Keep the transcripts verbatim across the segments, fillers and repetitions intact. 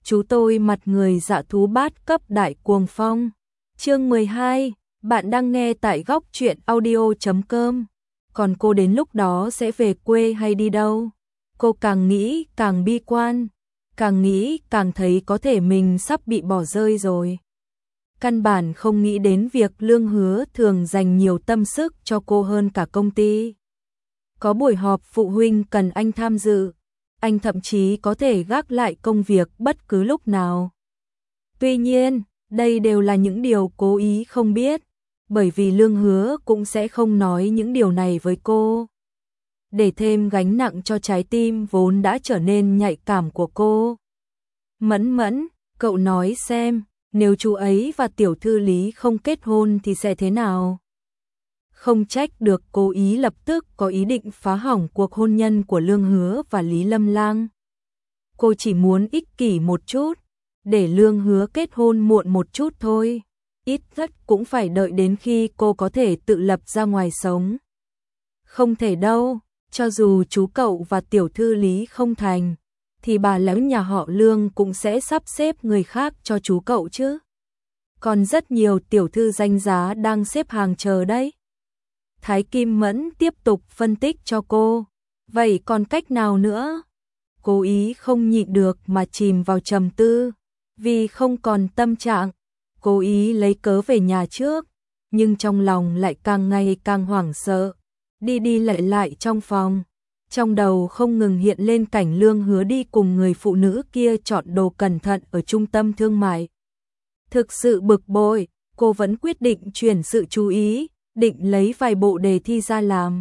Chú tôi mặt người dạ thú bát cấp đại cuồng phong. Chương mười hai, bạn đang nghe tại góc truyện audio chấm com. Còn cô đến lúc đó sẽ về quê hay đi đâu? Cô càng nghĩ càng bi quan, càng nghĩ càng thấy có thể mình sắp bị bỏ rơi rồi. Căn bản không nghĩ đến việc Lương Hứa thường dành nhiều tâm sức cho cô hơn cả công ty. Có buổi họp phụ huynh cần anh tham dự, anh thậm chí có thể gác lại công việc bất cứ lúc nào. Tuy nhiên, đây đều là những điều cố ý không biết, bởi vì Lương Hứa cũng sẽ không nói những điều này với cô. Để thêm gánh nặng cho trái tim vốn đã trở nên nhạy cảm của cô. Mẫn Mẫn, cậu nói xem, nếu chú ấy và tiểu thư Lý không kết hôn thì sẽ thế nào? Không trách được cố ý lập tức có ý định phá hỏng cuộc hôn nhân của Lương Hứa và Lý Lâm Lang. Cô chỉ muốn ích kỷ một chút, để Lương Hứa kết hôn muộn một chút thôi. Ít nhất cũng phải đợi đến khi cô có thể tự lập ra ngoài sống. Không thể đâu, cho dù chú cậu và tiểu thư Lý không thành, thì bà lão nhà họ Lương cũng sẽ sắp xếp người khác cho chú cậu chứ. Còn rất nhiều tiểu thư danh giá đang xếp hàng chờ đấy. Thái Kim Mẫn tiếp tục phân tích cho cô. Vậy còn cách nào nữa? Cố ý không nhịn được mà chìm vào trầm tư. Vì không còn tâm trạng, cố ý lấy cớ về nhà trước. Nhưng trong lòng lại càng ngày càng hoảng sợ. Đi đi lại lại trong phòng. Trong đầu không ngừng hiện lên cảnh Lương Hứa đi cùng người phụ nữ kia chọn đồ cẩn thận ở trung tâm thương mại. Thực sự bực bội, cô vẫn quyết định chuyển sự chú ý, định lấy vài bộ đề thi ra làm.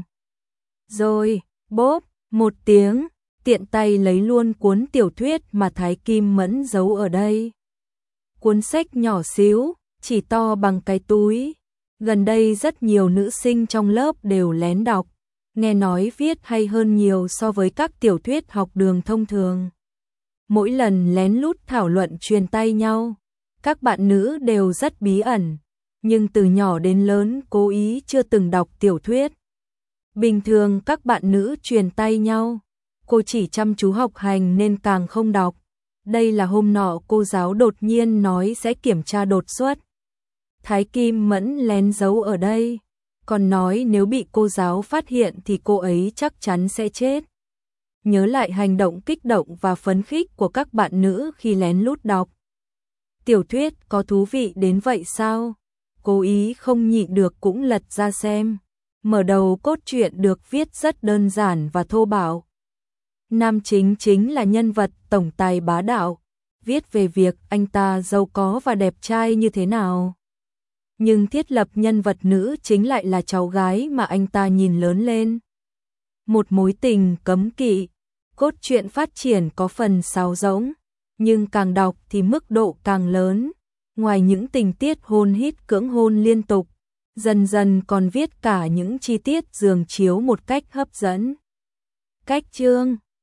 Rồi, bốp, một tiếng, tiện tay lấy luôn cuốn tiểu thuyết mà Thái Kim Mẫn giấu ở đây. Cuốn sách nhỏ xíu, chỉ to bằng cái túi. Gần đây rất nhiều nữ sinh trong lớp đều lén đọc. Nghe nói viết hay hơn nhiều so với các tiểu thuyết học đường thông thường. Mỗi lần lén lút thảo luận truyền tay nhau, các bạn nữ đều rất bí ẩn, nhưng từ nhỏ đến lớn cố ý chưa từng đọc tiểu thuyết. Bình thường các bạn nữ truyền tay nhau, cô chỉ chăm chú học hành nên càng không đọc. Đây là hôm nọ cô giáo đột nhiên nói sẽ kiểm tra đột xuất. Thái Kim Mẫn lén giấu ở đây. Còn nói nếu bị cô giáo phát hiện thì cô ấy chắc chắn sẽ chết. Nhớ lại hành động kích động và phấn khích của các bạn nữ khi lén lút đọc. Tiểu thuyết có thú vị đến vậy sao? Cố ý không nhịn được cũng lật ra xem. Mở đầu cốt truyện được viết rất đơn giản và thô bạo. Nam chính chính là nhân vật tổng tài bá đạo, viết về việc anh ta giàu có và đẹp trai như thế nào. Nhưng thiết lập nhân vật nữ chính lại là cháu gái mà anh ta nhìn lớn lên. Một mối tình cấm kỵ, cốt truyện phát triển có phần sáo rỗng, nhưng càng đọc thì mức độ càng lớn. Ngoài những tình tiết hôn hít cưỡng hôn liên tục, dần dần còn viết cả những chi tiết giường chiếu một cách hấp dẫn. Cách chương,